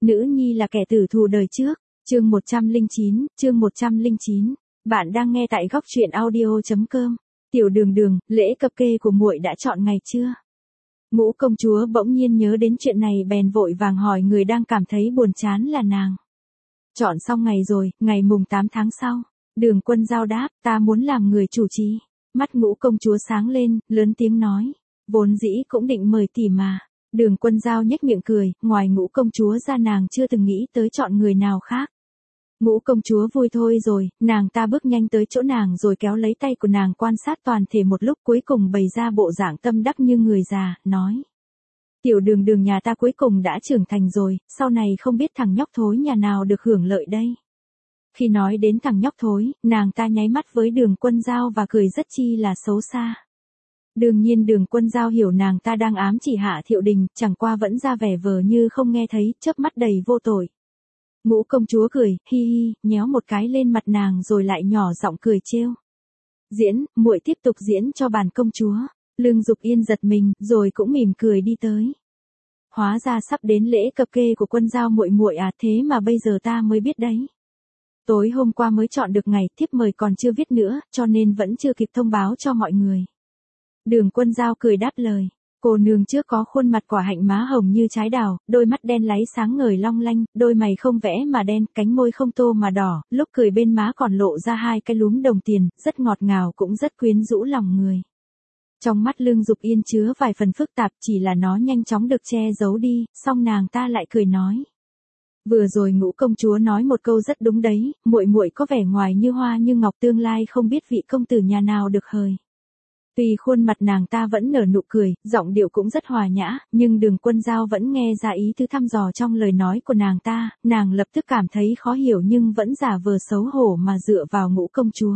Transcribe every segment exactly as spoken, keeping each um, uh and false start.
Nữ nhi là kẻ tử thù đời trước. Chương một trăm lẻ chín, chương một trăm lẻ chín. Bạn đang nghe tại góc truyện audio chấm com. Tiểu Đường Đường, lễ cập kê của muội đã chọn ngày chưa? Ngũ công chúa bỗng nhiên nhớ đến chuyện này bèn vội vàng hỏi người đang cảm thấy buồn chán là nàng. Chọn xong ngày rồi, ngày mùng tám tháng sau. Đường Quân Giao đáp, ta muốn làm người chủ trì. Mắt Ngũ công chúa sáng lên, lớn tiếng nói. Vốn dĩ cũng định mời tỷ mà. Đường Quân Giao nhếch miệng cười, ngoài Ngũ công chúa ra nàng chưa từng nghĩ tới chọn người nào khác. Ngũ công chúa vui thôi rồi, nàng ta bước nhanh tới chỗ nàng rồi kéo lấy tay của nàng quan sát toàn thể một lúc, cuối cùng bày ra bộ dạng tâm đắc như người già, nói. Tiểu Đường Đường nhà ta cuối cùng đã trưởng thành rồi, sau này không biết thằng nhóc thối nhà nào được hưởng lợi đây. Khi nói đến thằng nhóc thối, nàng ta nháy mắt với Đường Quân Giao và cười rất chi là xấu xa. Đương nhiên Đường Quân Giao hiểu nàng ta đang ám chỉ Hạ Thiệu Đình, chẳng qua vẫn ra vẻ vờ như không nghe thấy, chớp mắt đầy vô tội. Ngũ công chúa cười, hi hi, nhéo một cái lên mặt nàng rồi lại nhỏ giọng cười trêu. Diễn, muội tiếp tục diễn cho bản công chúa. Lương Dục Yên giật mình, rồi cũng mỉm cười đi tới. Hóa ra sắp đến lễ cập kê của Quân Giao muội muội à, thế mà bây giờ ta mới biết đấy. Tối hôm qua mới chọn được ngày, thiếp mời còn chưa viết nữa, cho nên vẫn chưa kịp thông báo cho mọi người. Đường Quân Giao cười đáp lời. Cô nương trước có khuôn mặt quả hạnh má hồng như trái đào, đôi mắt đen láy sáng ngời long lanh, đôi mày không vẽ mà đen, cánh môi không tô mà đỏ, lúc cười bên má còn lộ ra hai cái lúm đồng tiền, rất ngọt ngào cũng rất quyến rũ lòng người. Trong mắt Lương Dục Yên chứa vài phần phức tạp, chỉ là nó nhanh chóng được che giấu đi, xong nàng ta lại cười nói. Vừa rồi Ngũ công chúa nói một câu rất đúng đấy, muội muội có vẻ ngoài như hoa như ngọc, tương lai không biết vị công tử nhà nào được hời. Tuy khuôn mặt nàng ta vẫn nở nụ cười, giọng điệu cũng rất hòa nhã, nhưng Đường Quân Giao vẫn nghe ra ý thứ thăm dò trong lời nói của nàng ta, nàng lập tức cảm thấy khó hiểu nhưng vẫn giả vờ xấu hổ mà dựa vào Ngũ công chúa.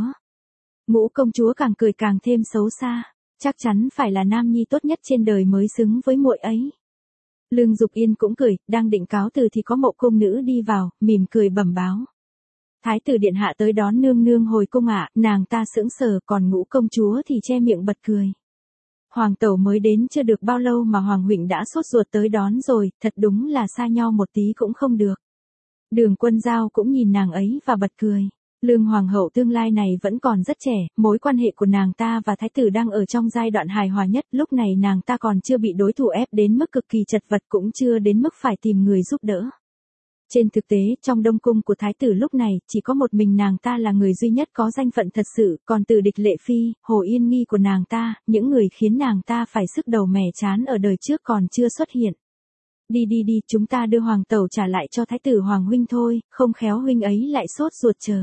Ngũ công chúa càng cười càng thêm xấu xa, chắc chắn phải là nam nhi tốt nhất trên đời mới xứng với muội ấy. Lương Dục Yên cũng cười, đang định cáo từ thì có Mộ công nữ đi vào, mỉm cười bẩm báo. Thái tử điện hạ tới đón nương nương hồi cung ạ, à, nàng ta sững sờ, còn Ngũ công chúa thì che miệng bật cười. Hoàng tẩu mới đến chưa được bao lâu mà Hoàng huynh đã sốt ruột tới đón rồi, thật đúng là xa nhau một tí cũng không được. Đường Quân Giao cũng nhìn nàng ấy và bật cười. Lương hoàng hậu tương lai này vẫn còn rất trẻ, mối quan hệ của nàng ta và thái tử đang ở trong giai đoạn hài hòa nhất, lúc này nàng ta còn chưa bị đối thủ ép đến mức cực kỳ chật vật, cũng chưa đến mức phải tìm người giúp đỡ. Trên thực tế, trong đông cung của thái tử lúc này, chỉ có một mình nàng ta là người duy nhất có danh phận thật sự, còn từ Địch Lệ Phi, Hồ Yên Nghi của nàng ta, những người khiến nàng ta phải sức đầu mẻ chán ở đời trước còn chưa xuất hiện. Đi đi đi, chúng ta đưa hoàng tẩu trả lại cho thái tử hoàng huynh thôi, không khéo huynh ấy lại sốt ruột chờ.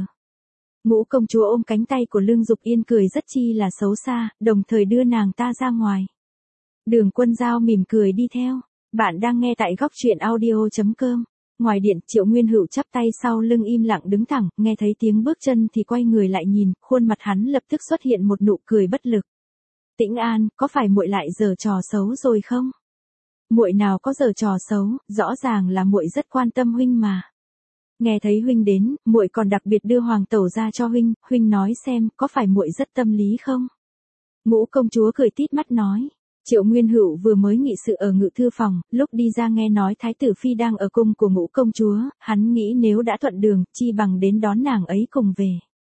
Ngũ công chúa ôm cánh tay của Lương Dục Yên cười rất chi là xấu xa, đồng thời đưa nàng ta ra ngoài. Đường Quân Giao mỉm cười đi theo. Bạn đang nghe tại góc truyện audio chấm com. Ngoài điện, Triệu Nguyên Hữu chắp tay sau lưng im lặng đứng thẳng, nghe thấy tiếng bước chân thì quay người lại nhìn, khuôn mặt hắn lập tức xuất hiện một nụ cười bất lực. Tĩnh An, có phải muội lại giở trò xấu rồi không? Muội nào có giở trò xấu, rõ ràng là muội rất quan tâm huynh mà. Nghe thấy huynh đến, muội còn đặc biệt đưa hoàng tẩu ra cho huynh, huynh nói xem, có phải muội rất tâm lý không? Ngũ công chúa cười tít mắt nói. Triệu Nguyên Hữu vừa mới nghị sự ở ngự thư phòng, lúc đi ra nghe nói thái tử phi đang ở cung của Ngũ công chúa, hắn nghĩ nếu đã thuận đường, chi bằng đến đón nàng ấy cùng về.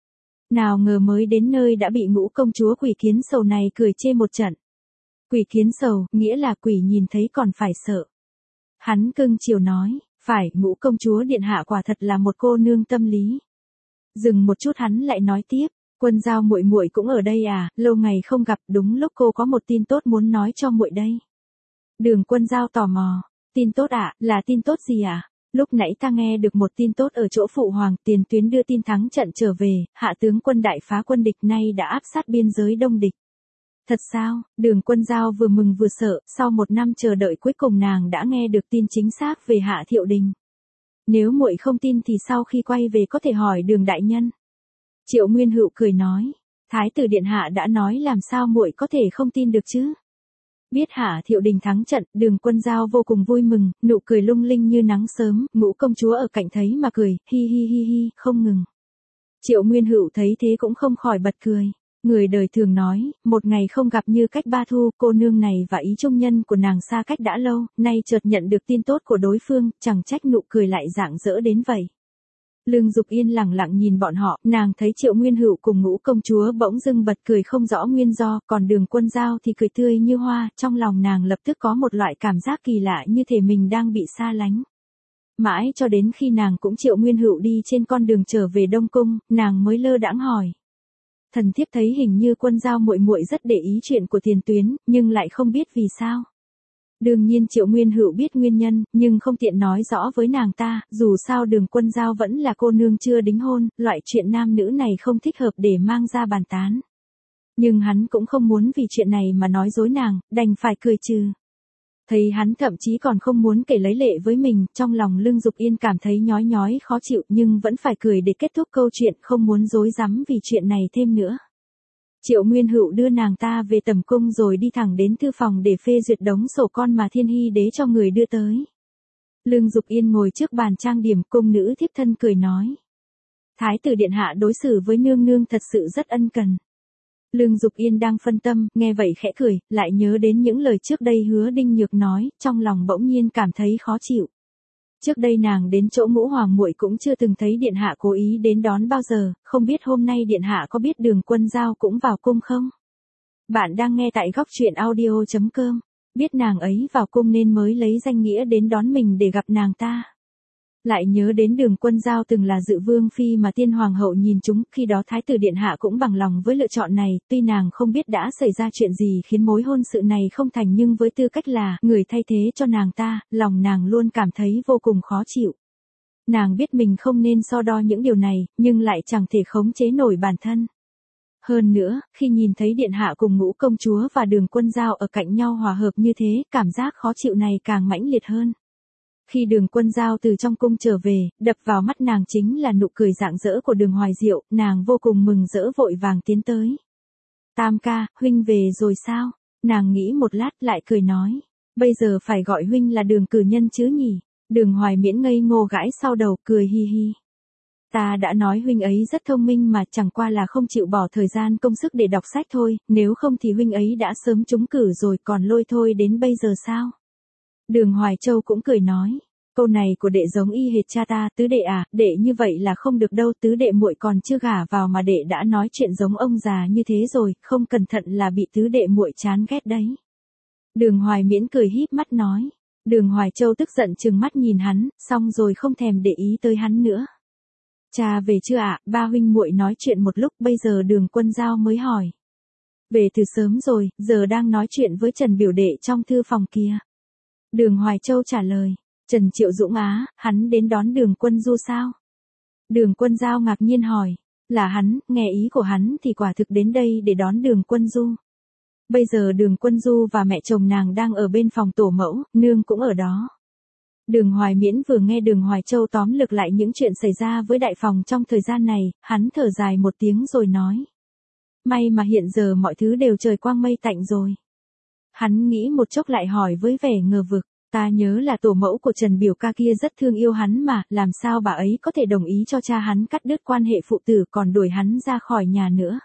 Nào ngờ mới đến nơi đã bị Ngũ công chúa Quỷ Kiến Sầu này cười chê một trận. Quỷ Kiến Sầu, nghĩa là quỷ nhìn thấy còn phải sợ. Hắn cưng chiều nói, phải, Ngũ công chúa điện hạ quả thật là một cô nương tâm lý. Dừng một chút hắn lại nói tiếp. Quân Giao muội muội cũng ở đây à, lâu ngày không gặp, đúng lúc cô có một tin tốt muốn nói cho muội đây. Đường Quân Giao tò mò, tin tốt ạ, à, là tin tốt gì ạ? À? Lúc nãy ta nghe được một tin tốt ở chỗ phụ hoàng, tiền tuyến đưa tin thắng trận trở về, hạ tướng quân đại phá quân địch nay đã áp sát biên giới đông địch. Thật sao? Đường Quân Giao vừa mừng vừa sợ, sau một năm chờ đợi cuối cùng nàng đã nghe được tin chính xác về Hạ Thiệu Đình. Nếu muội không tin thì sau khi quay về có thể hỏi Đường đại nhân. Triệu Nguyên Hữu cười nói, thái tử điện hạ đã nói làm sao muội có thể không tin được chứ? Biết Hạ Thiệu Đình thắng trận, Đường Quân Giao vô cùng vui mừng, nụ cười lung linh như nắng sớm, Ngũ công chúa ở cạnh thấy mà cười, hi hi hi hi, không ngừng. Triệu Nguyên Hữu thấy thế cũng không khỏi bật cười. Người đời thường nói, một ngày không gặp như cách ba thu, cô nương này và ý trung nhân của nàng xa cách đã lâu, nay chợt nhận được tin tốt của đối phương, chẳng trách nụ cười lại rạng rỡ đến vậy. Lương Dục Yên lặng lặng nhìn bọn họ, nàng thấy Triệu Nguyên Hữu cùng Ngũ công chúa bỗng dưng bật cười không rõ nguyên do, còn Đường Quân Giao thì cười tươi như hoa, trong lòng nàng lập tức có một loại cảm giác kỳ lạ như thể mình đang bị xa lánh. Mãi cho đến khi nàng cũng Triệu Nguyên Hữu đi trên con đường trở về Đông Cung, nàng mới lơ đãng hỏi. Thần thiếp thấy hình như Quân Giao muội muội rất để ý chuyện của Tiền Tuyến, nhưng lại không biết vì sao. Đương nhiên Triệu Nguyên Hữu biết nguyên nhân, nhưng không tiện nói rõ với nàng ta, dù sao Đường Quân Giao vẫn là cô nương chưa đính hôn, loại chuyện nam nữ này không thích hợp để mang ra bàn tán. Nhưng hắn cũng không muốn vì chuyện này mà nói dối nàng, đành phải cười trừ. Thấy hắn thậm chí còn không muốn kể lấy lệ với mình, trong lòng Lương Dục Yên cảm thấy nhói nhói khó chịu nhưng vẫn phải cười để kết thúc câu chuyện, không muốn dối rắm vì chuyện này thêm nữa. Triệu Nguyên Hữu đưa nàng ta về tầm cung rồi đi thẳng đến thư phòng để phê duyệt đống sổ con mà Thiên Hy đế cho người đưa tới. Lương Dục Yên ngồi trước bàn trang điểm, cung nữ thiếp thân cười nói. Thái tử điện hạ đối xử với nương nương thật sự rất ân cần. Lương Dục Yên đang phân tâm, nghe vậy khẽ cười, lại nhớ đến những lời trước đây Hứa Đinh Nhược nói, trong lòng bỗng nhiên cảm thấy khó chịu. Trước đây nàng đến chỗ Ngũ Hoàng muội cũng chưa từng thấy điện hạ cố ý đến đón bao giờ, không biết hôm nay điện hạ có biết Đường Quân Giao cũng vào cung không? Bạn đang nghe tại góc truyện audio chấm com, biết nàng ấy vào cung nên mới lấy danh nghĩa đến đón mình để gặp nàng ta. Lại nhớ đến Đường Quân Giao từng là dự vương phi mà Tiên Hoàng hậu nhìn chúng, khi đó Thái tử điện hạ cũng bằng lòng với lựa chọn này, tuy nàng không biết đã xảy ra chuyện gì khiến mối hôn sự này không thành, nhưng với tư cách là người thay thế cho nàng ta, lòng nàng luôn cảm thấy vô cùng khó chịu. Nàng biết mình không nên so đo những điều này, nhưng lại chẳng thể khống chế nổi bản thân. Hơn nữa, khi nhìn thấy điện hạ cùng Ngũ công chúa và Đường Quân Giao ở cạnh nhau hòa hợp như thế, cảm giác khó chịu này càng mãnh liệt hơn. Khi Đường Quân Giao từ trong cung trở về, đập vào mắt nàng chính là nụ cười rạng rỡ của Đường Hoài Diệu, nàng vô cùng mừng rỡ vội vàng tiến tới. Tam ca, huynh về rồi sao? Nàng nghĩ một lát lại cười nói. Bây giờ phải gọi huynh là Đường cử nhân chứ nhỉ? Đường Hoài Miễn ngây ngô gãi sau đầu, cười hi hi. Ta đã nói huynh ấy rất thông minh mà, chẳng qua là không chịu bỏ thời gian công sức để đọc sách thôi, nếu không thì huynh ấy đã sớm trúng cử rồi, còn lôi thôi đến bây giờ sao? Đường Hoài Châu cũng cười nói, câu này của đệ giống y hệt cha ta, tứ đệ à, đệ như vậy là không được đâu, tứ đệ muội còn chưa gả vào mà đệ đã nói chuyện giống ông già như thế rồi, không cẩn thận là bị tứ đệ muội chán ghét đấy. Đường Hoài Miễn cười híp mắt nói, Đường Hoài Châu tức giận trừng mắt nhìn hắn, xong rồi không thèm để ý tới hắn nữa. Cha về chưa ạ? Ba huynh muội nói chuyện một lúc, bây giờ Đường Quân Giao mới hỏi. Về từ sớm rồi, giờ đang nói chuyện với Trần biểu đệ trong thư phòng kia. Đường Hoài Châu trả lời, Trần Triệu Dũng á, hắn đến đón Đường Quân Du sao? Đường Quân Giao ngạc nhiên hỏi, là hắn, nghe ý của hắn thì quả thực đến đây để đón Đường Quân Du. Bây giờ Đường Quân Du và mẹ chồng nàng đang ở bên phòng tổ mẫu, nương cũng ở đó. Đường Hoài Miễn vừa nghe Đường Hoài Châu tóm lược lại những chuyện xảy ra với đại phòng trong thời gian này, hắn thở dài một tiếng rồi nói. May mà hiện giờ mọi thứ đều trời quang mây tạnh rồi. Hắn nghĩ một chốc lại hỏi với vẻ ngờ vực, ta nhớ là tổ mẫu của Trần biểu ca kia rất thương yêu hắn mà, làm sao bà ấy có thể đồng ý cho cha hắn cắt đứt quan hệ phụ tử còn đuổi hắn ra khỏi nhà nữa.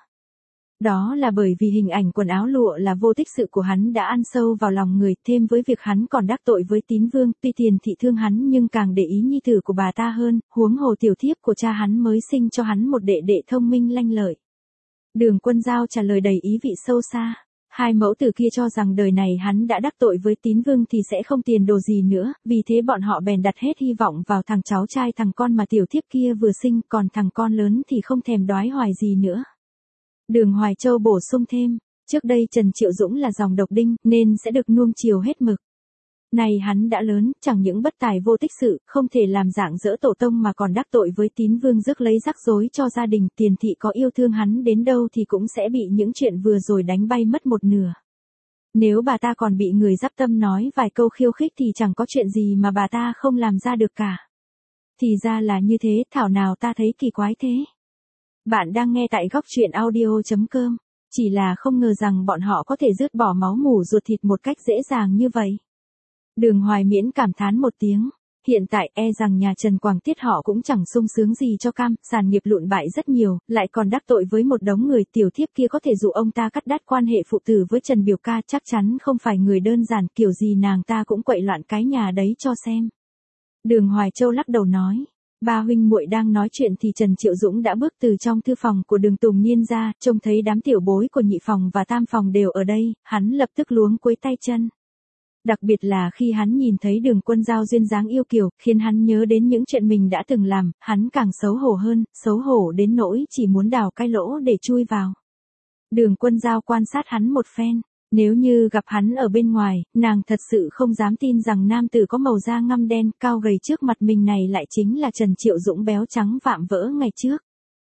Đó là bởi vì hình ảnh quần áo lụa là vô tích sự của hắn đã ăn sâu vào lòng người, thêm với việc hắn còn đắc tội với Tín Vương, tuy Tiền thị thương hắn nhưng càng để ý nhi tử của bà ta hơn, huống hồ tiểu thiếp của cha hắn mới sinh cho hắn một đệ đệ thông minh lanh lợi. Đường Quân Giao trả lời đầy ý vị sâu xa. Hai mẫu tử kia cho rằng đời này hắn đã đắc tội với Tín Vương thì sẽ không tiền đồ gì nữa, vì thế bọn họ bèn đặt hết hy vọng vào thằng cháu trai thằng con mà tiểu thiếp kia vừa sinh, còn thằng con lớn thì không thèm đoái hoài gì nữa. Đường Hoài Châu bổ sung thêm, trước đây Trần Triệu Dũng là dòng độc đinh, nên sẽ được nuông chiều hết mực. Này hắn đã lớn, chẳng những bất tài vô tích sự, không thể làm dạng dỡ tổ tông mà còn đắc tội với Tín Vương rước lấy rắc rối cho gia đình, Tiền thị có yêu thương hắn đến đâu thì cũng sẽ bị những chuyện vừa rồi đánh bay mất một nửa. Nếu bà ta còn bị người giáp tâm nói vài câu khiêu khích thì chẳng có chuyện gì mà bà ta không làm ra được cả. Thì ra là như thế, thảo nào ta thấy kỳ quái thế. Bạn đang nghe tại góc truyện audio chấm com, chỉ là không ngờ rằng bọn họ có thể dứt bỏ máu mủ ruột thịt một cách dễ dàng như vậy. Đường Hoài Miễn cảm thán một tiếng, hiện tại e rằng nhà Trần Quảng Tiết họ cũng chẳng sung sướng gì cho cam, sản nghiệp lụn bại rất nhiều, lại còn đắc tội với một đống người, tiểu thiếp kia có thể dụ ông ta cắt đứt quan hệ phụ tử với Trần biểu ca, chắc chắn không phải người đơn giản, kiểu gì nàng ta cũng quậy loạn cái nhà đấy cho xem. Đường Hoài Châu lắc đầu nói. Ba huynh muội đang nói chuyện thì Trần Triệu Dũng đã bước từ trong thư phòng của Đường Tùng Niên ra, trông thấy đám tiểu bối của nhị phòng và tam phòng đều ở đây, hắn lập tức luống cuống tay chân. Đặc biệt là khi hắn nhìn thấy Đường Quân Giao duyên dáng yêu kiều, khiến hắn nhớ đến những chuyện mình đã từng làm, hắn càng xấu hổ hơn, xấu hổ đến nỗi chỉ muốn đào cái lỗ để chui vào. Đường Quân Giao quan sát hắn một phen. Nếu như gặp hắn ở bên ngoài, nàng thật sự không dám tin rằng nam tử có màu da ngăm đen, cao gầy trước mặt mình này lại chính là Trần Triệu Dũng béo trắng vạm vỡ ngày trước.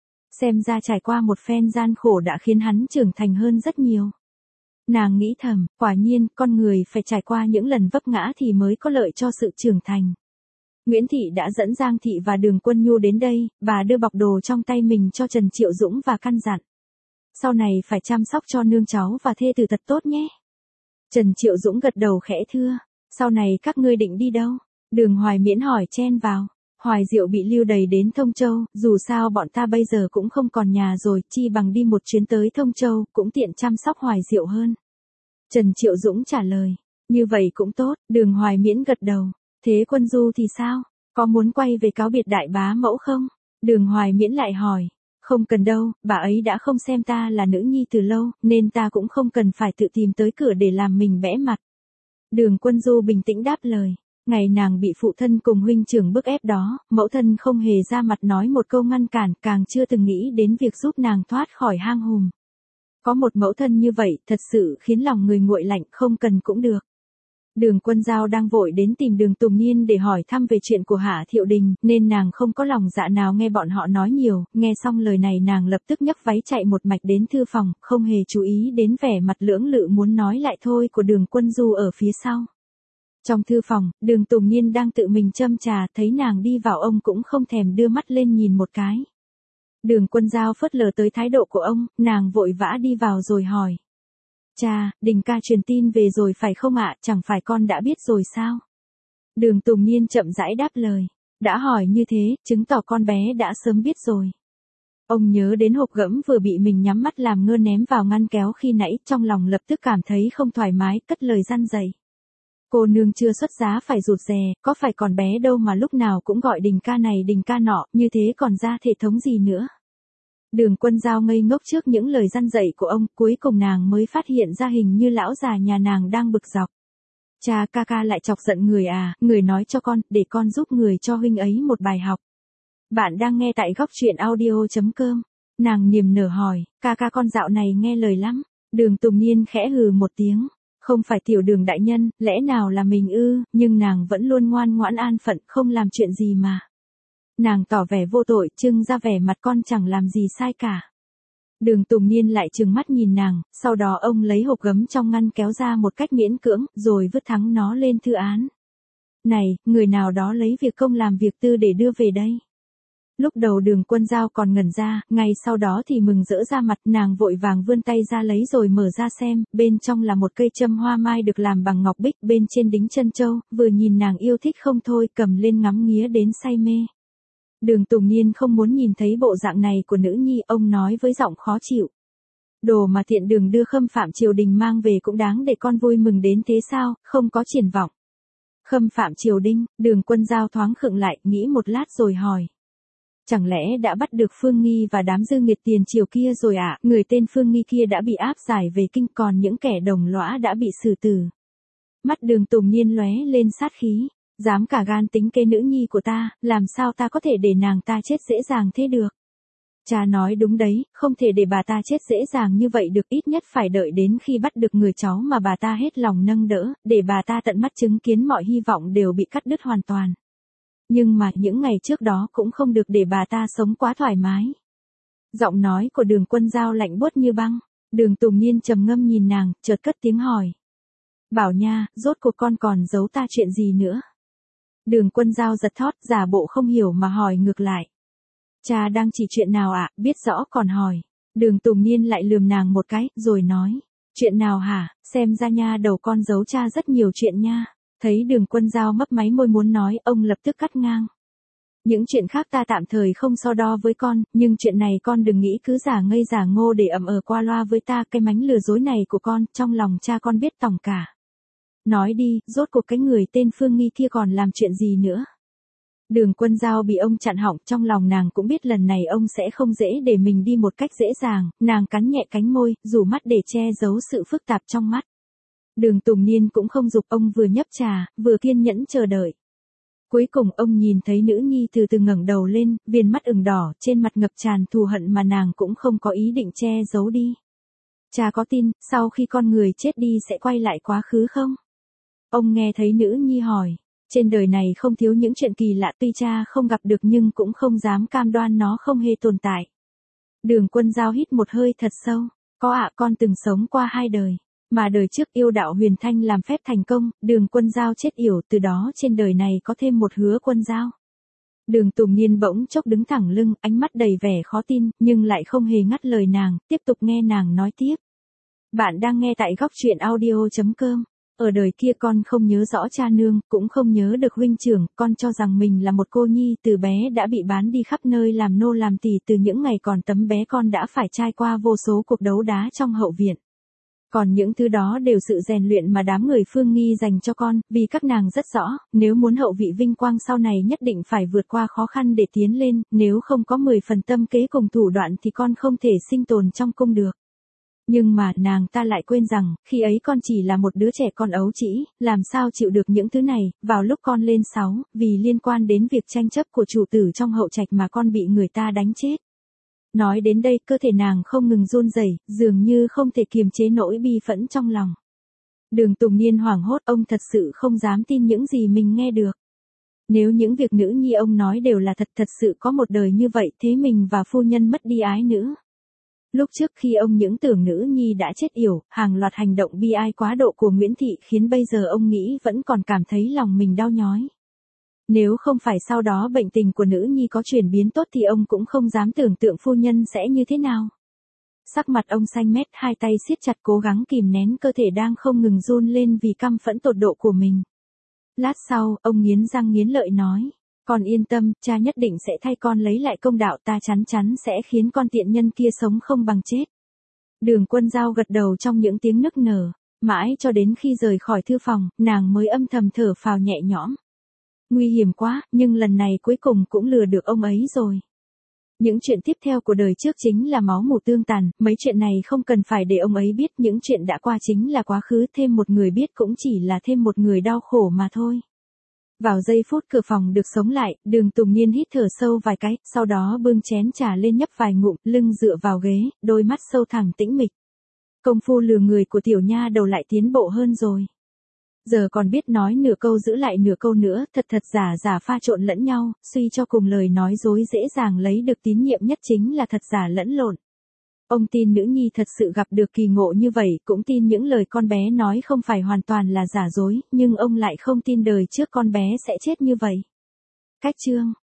Xem ra trải qua một phen gian khổ đã khiến hắn trưởng thành hơn rất nhiều. Nàng nghĩ thầm, quả nhiên, con người phải trải qua những lần vấp ngã thì mới có lợi cho sự trưởng thành. Nguyễn Thị đã dẫn Giang Thị và Đường Quân Nhu đến đây, bà đưa bọc đồ trong tay mình cho Trần Triệu Dũng và căn dặn. Sau này phải chăm sóc cho nương cháu và thê tử thật tốt nhé. Trần Triệu Dũng gật đầu khẽ thưa. Sau này các ngươi định đi đâu? Đường Hoài Miễn hỏi chen vào. Hoài Diệu bị lưu đày đến Thông Châu, dù sao bọn ta bây giờ cũng không còn nhà rồi, chi bằng đi một chuyến tới Thông Châu, cũng tiện chăm sóc Hoài Diệu hơn. Trần Triệu Dũng trả lời. Như vậy cũng tốt, Đường Hoài Miễn gật đầu. Thế Quân Du thì sao? Có muốn quay về cáo biệt đại bá mẫu không? Đường Hoài Miễn lại hỏi. Không cần đâu, bà ấy đã không xem ta là nữ nhi từ lâu, nên ta cũng không cần phải tự tìm tới cửa để làm mình bẽ mặt. Đường Quân Du bình tĩnh đáp lời. Ngày nàng bị phụ thân cùng huynh trưởng bức ép đó, mẫu thân không hề ra mặt nói một câu ngăn cản, càng chưa từng nghĩ đến việc giúp nàng thoát khỏi hang hùm. Có một mẫu thân như vậy, thật sự khiến lòng người nguội lạnh, không cần cũng được. Đường Quân Giao đang vội đến tìm Đường Tùng Niên để hỏi thăm về chuyện của Hạ Thiệu Đình, nên nàng không có lòng dạ nào nghe bọn họ nói nhiều, nghe xong lời này nàng lập tức nhấc váy chạy một mạch đến thư phòng, không hề chú ý đến vẻ mặt lưỡng lự muốn nói lại thôi của Đường Quân Du ở phía sau. Trong thư phòng, Đường Tùng Niên đang tự mình châm trà, thấy nàng đi vào ông cũng không thèm đưa mắt lên nhìn một cái. Đường Quân Giao phớt lờ tới thái độ của ông, nàng vội vã đi vào rồi hỏi. Cha, Đình ca truyền tin về rồi phải không ạ, chẳng phải con đã biết rồi sao? Đường Tùng Niên chậm rãi đáp lời. Đã hỏi như thế, chứng tỏ con bé đã sớm biết rồi. Ông nhớ đến hộp gẫm vừa bị mình nhắm mắt làm ngơ ném vào ngăn kéo khi nãy, trong lòng lập tức cảm thấy không thoải mái, cất lời răn dậy. Cô nương chưa xuất giá phải rụt rè, có phải còn bé đâu mà lúc nào cũng gọi Đình ca này Đình ca nọ, như thế còn ra thể thống gì nữa. Đường Quân Giao ngây ngốc trước những lời răn dạy của ông, cuối cùng nàng mới phát hiện ra hình như lão già nhà nàng đang bực dọc. Cha, ca ca lại chọc giận người à, người nói cho con, để con giúp người cho huynh ấy một bài học. Bạn đang nghe tại góc truyện audio chấm com. Nàng niềm nở hỏi, ca ca con dạo này nghe lời lắm. Đường Tùng Niên khẽ hừ một tiếng. Không phải tiểu Đường đại nhân, lẽ nào là mình ư, nhưng nàng vẫn luôn ngoan ngoãn an phận, không làm chuyện gì mà. Nàng tỏ vẻ vô tội, trưng ra vẻ mặt con chẳng làm gì sai cả. Đường Tùng Niên lại trừng mắt nhìn nàng, sau đó ông lấy hộp gấm trong ngăn kéo ra một cách miễn cưỡng, rồi vứt thẳng nó lên thư án. Này, người nào đó lấy việc công làm việc tư để đưa về đây. Lúc đầu Đường Quân Giao còn ngẩn ra, ngay sau đó thì mừng rỡ ra mặt, nàng vội vàng vươn tay ra lấy rồi mở ra xem, bên trong là một cây châm hoa mai được làm bằng ngọc bích, bên trên đính chân châu, vừa nhìn nàng yêu thích không thôi, cầm lên ngắm nghía đến say mê. Đường Tùng Niên không muốn nhìn thấy bộ dạng này của nữ nhi, ông nói với giọng khó chịu. Đồ mà Thiện Đường đưa Khâm Phạm Triều Đình mang về cũng đáng để con vui mừng đến thế sao, không có triển vọng. Khâm Phạm Triều Đình, Đường Quân Giao thoáng khựng lại, nghĩ một lát rồi hỏi. Chẳng lẽ đã bắt được Phương Nghi và đám dư nghiệt tiền triều kia rồi ạ, à? Người tên Phương Nghi kia đã bị áp giải về kinh, còn những kẻ đồng lõa đã bị xử tử. Mắt Đường Tùng Niên lóe lên sát khí. Dám cả gan tính kế nữ nhi của ta, làm sao ta có thể để nàng ta chết dễ dàng thế được? Cha nói đúng đấy, không thể để bà ta chết dễ dàng như vậy được, ít nhất phải đợi đến khi bắt được người cháu mà bà ta hết lòng nâng đỡ, để bà ta tận mắt chứng kiến mọi hy vọng đều bị cắt đứt hoàn toàn. Nhưng mà những ngày trước đó cũng không được để bà ta sống quá thoải mái. Giọng nói của Đường Quân Giao lạnh buốt như băng. Đường Tùng Niên trầm ngâm nhìn nàng, chợt cất tiếng hỏi. Bảo nha, rốt cuộc con còn giấu ta chuyện gì nữa? Đường Quân Giao giật thót, giả bộ không hiểu mà hỏi ngược lại. Cha đang chỉ chuyện nào ạ, à? Biết rõ còn hỏi. Đường Tùng Niên lại lườm nàng một cái, rồi nói. Chuyện nào hả, xem ra nha đầu con giấu cha rất nhiều chuyện nha. Thấy Đường Quân Dao mấp máy môi muốn nói, ông lập tức cắt ngang. Những chuyện khác ta tạm thời không so đo với con, nhưng chuyện này con đừng nghĩ cứ giả ngây giả ngô để ầm ờ qua loa với ta, cái mánh lừa dối này của con, trong lòng cha con biết tòng cả. Nói đi, rốt cuộc cái người tên Phương Nghi kia còn làm chuyện gì nữa? Đường Quân Dao bị ông chặn họng, trong lòng nàng cũng biết lần này ông sẽ không dễ để mình đi một cách dễ dàng, nàng cắn nhẹ cánh môi, rủ mắt để che giấu sự phức tạp trong mắt. Đường Tùng Niên cũng không giục, ông vừa nhấp trà, vừa kiên nhẫn chờ đợi. Cuối cùng ông nhìn thấy nữ nhi từ từ ngẩng đầu lên, viền mắt ửng đỏ, trên mặt ngập tràn thù hận mà nàng cũng không có ý định che giấu đi. Cha có tin, sau khi con người chết đi sẽ quay lại quá khứ không? Ông nghe thấy nữ nhi hỏi. Trên đời này không thiếu những chuyện kỳ lạ, tuy cha không gặp được nhưng cũng không dám cam đoan nó không hề tồn tại. Đường Quân Dao hít một hơi thật sâu. Có ạ, con từng sống qua hai đời. Mà đời trước yêu đạo huyền thanh làm phép thành công, Đường Quân Dao chết yểu, từ đó trên đời này có thêm một Hứa Quân Dao. Đường Tùng Niên bỗng chốc đứng thẳng lưng, ánh mắt đầy vẻ khó tin, nhưng lại không hề ngắt lời nàng, tiếp tục nghe nàng nói tiếp. Bạn đang nghe tại góc truyện audio chấm com. Ở đời kia con không nhớ rõ cha nương, cũng không nhớ được huynh trưởng, con cho rằng mình là một cô nhi từ bé đã bị bán đi khắp nơi làm nô làm tỳ, từ những ngày còn tấm bé con đã phải trải qua vô số cuộc đấu đá trong hậu viện. Còn những thứ đó đều sự rèn luyện mà đám người Phương Nghi dành cho con, vì các nàng rất rõ, nếu muốn hậu vị vinh quang sau này nhất định phải vượt qua khó khăn để tiến lên, nếu không có mười phần tâm kế cùng thủ đoạn thì con không thể sinh tồn trong cung được. Nhưng mà nàng ta lại quên rằng, khi ấy con chỉ là một đứa trẻ con ấu trĩ, làm sao chịu được những thứ này, vào lúc con lên sáu, vì liên quan đến việc tranh chấp của chủ tử trong hậu trạch mà con bị người ta đánh chết. Nói đến đây, cơ thể nàng không ngừng run rẩy, dường như không thể kiềm chế nỗi bi phẫn trong lòng. Đường Tùng Niên hoảng hốt, ông thật sự không dám tin những gì mình nghe được. Nếu những việc nữ nhi ông nói đều là thật, thật sự có một đời như vậy, thế mình và phu nhân mất đi ái nữ. Lúc trước khi ông những tưởng nữ nhi đã chết yểu, hàng loạt hành động bi ai quá độ của Nguyễn Thị khiến bây giờ ông nghĩ vẫn còn cảm thấy lòng mình đau nhói. Nếu không phải sau đó bệnh tình của nữ nhi có chuyển biến tốt thì ông cũng không dám tưởng tượng phu nhân sẽ như thế nào. Sắc mặt ông xanh mét, hai tay siết chặt cố gắng kìm nén cơ thể đang không ngừng run lên vì căm phẫn tột độ của mình. Lát sau, ông nghiến răng nghiến lợi nói. Con yên tâm, cha nhất định sẽ thay con lấy lại công đạo, ta chắn chắn sẽ khiến con tiện nhân kia sống không bằng chết. Đường Quân Dao gật đầu trong những tiếng nức nở, mãi cho đến khi rời khỏi thư phòng, nàng mới âm thầm thở phào nhẹ nhõm. Nguy hiểm quá, nhưng lần này cuối cùng cũng lừa được ông ấy rồi. Những chuyện tiếp theo của đời trước chính là máu mủ tương tàn, mấy chuyện này không cần phải để ông ấy biết, những chuyện đã qua chính là quá khứ, thêm một người biết cũng chỉ là thêm một người đau khổ mà thôi. Vào giây phút cửa phòng được sống lại, Đường Tùng Niên hít thở sâu vài cái, sau đó bưng chén trà lên nhấp vài ngụm, lưng dựa vào ghế, đôi mắt sâu thẳm tĩnh mịch. Công phu lừa người của tiểu nha đầu lại tiến bộ hơn rồi. Giờ còn biết nói nửa câu giữ lại nửa câu nữa, thật thật giả giả pha trộn lẫn nhau, suy cho cùng lời nói dối dễ dàng lấy được tín nhiệm nhất chính là thật giả lẫn lộn. Ông tin nữ nhi thật sự gặp được kỳ ngộ như vậy, cũng tin những lời con bé nói không phải hoàn toàn là giả dối, nhưng ông lại không tin đời trước con bé sẽ chết như vậy. Cách chương